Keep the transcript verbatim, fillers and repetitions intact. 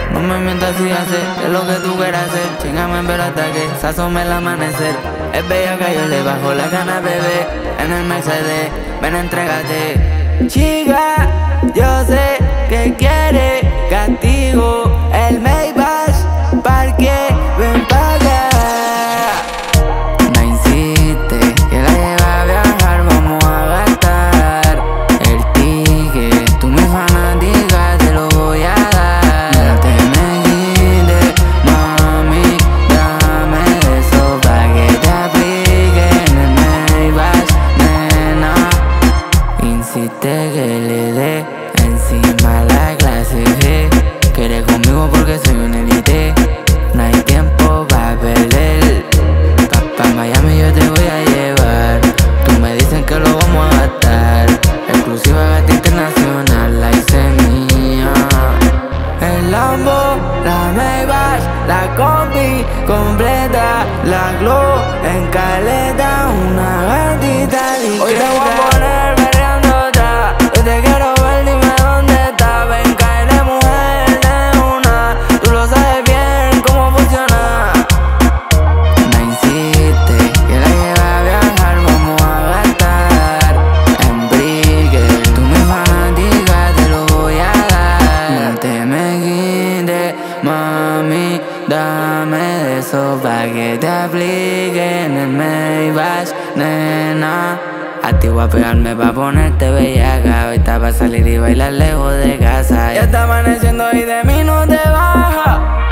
No me mientas si haces, es lo que tú quieras hacer. Chingame pero hasta que se asome el amanecer. Es bella que yo le bajo la gana, bebé. En el Mercedes, ven, entrégate. Chica, yo sé que quiere castigo. El Maybach, parque, ven pa' acá. No insiste, que la lleva a viajar, vamos a gastar el ticket. Tú mi fanática, te lo voy a dar. No te me quites, mami, dame eso pa' que te aplique en el Maybach, nena. Insiste que le dé encima la clase G. Quiere conmigo porque soy un elite. No hay tiempo pa' perder. Pa' pa' Miami yo te voy a llevar. Tú me dicen que lo vamos a gastar. Exclusiva gata internacional, la hice mía. El Lambo, la Maybach, la combi completa, la Glow en caleta, una gatita discreta. Hoy te voy a poner berreandota. Yo te quiero ver, dime dónde está. Ven, cáele mujer de una. Tú lo sabes bien cómo funciona. No insiste, que la lleva a viajar, vamos a gastar en brique. Tú mi fanática, te lo voy a dar. No te me quites, mami, dame de eso pa' que te aplique en el Maybach, nena. A ti voy a pegarme pa' ponerte bellaca. Ahorita pa' salir y bailar lejos de casa. Ya está amaneciendo y de mí no te baja.